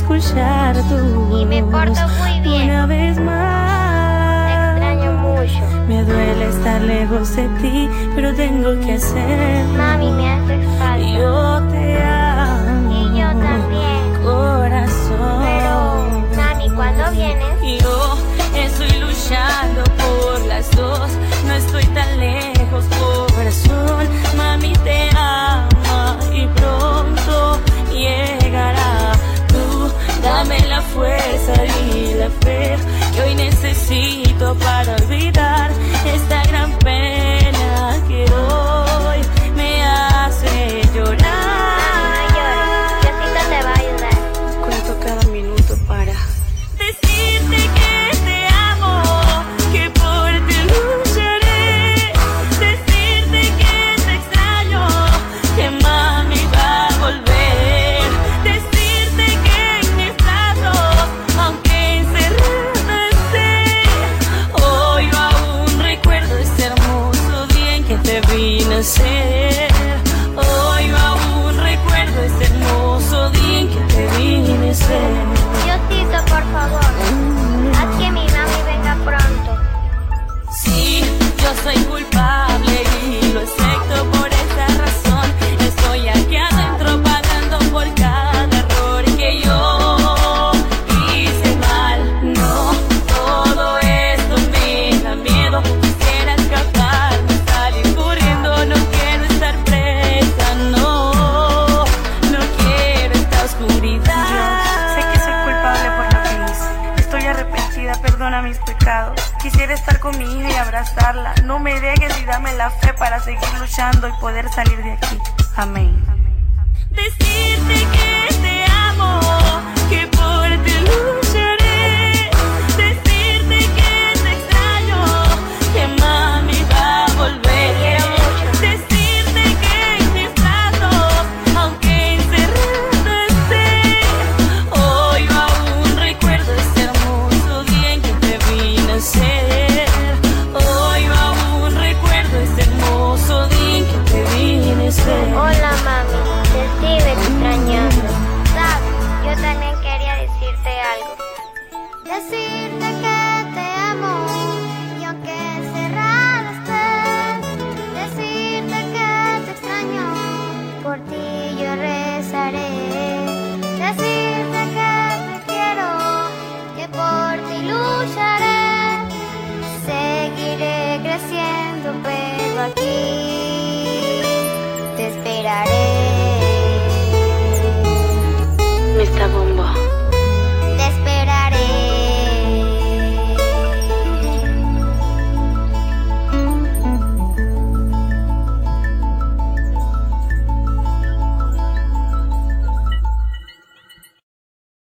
escuchar tu Y me porto muy bien. una vez más. Te extraño mucho. Me duele estar lejos de ti, pero tengo que hacerlo. Mami, me haces falta. Yo te amo. Y yo también. Corazón. Pero, mami, ¿cuándo vienes? Yo estoy luchando por las dos. No estoy tan lejos, corazón. Mami te ama y pronto llegará. Tú dame la fuerza y la fe que hoy necesito para olvidar esta gran pena que hoy me hace llorar. No llores, Diosito te va a ayudar. Cuento cada minuto para decirte que te amo, que por ti lucharé. Decirte que te extraño, que mami va a volver. Decirte que en mis brazos, aunque encerrada esté, hoy yo aún recuerdo ese hermoso día en que te vi nacer. Hoy yo aún recuerdo ese hermoso día en que te vi nacer. Diosito, por favor, haz que mi mami venga pronto. Sí, yo soy culpable y lo acepto por esa razón. Estoy aquí adentro pagando por cada error que yo hice mal. No, todo esto me da miedo. Quisiera escaparme, salir corriendo. No quiero estar presa, no quiero esta oscuridad. Dios, sé que soy culpable por lo que hice. Estoy arrepentida, perdona mis pecados. Quisiera estar con mi hija y abrazarla. No me dejes y dame la fe para seguir luchando y poder salir de aquí. Amén. Decirte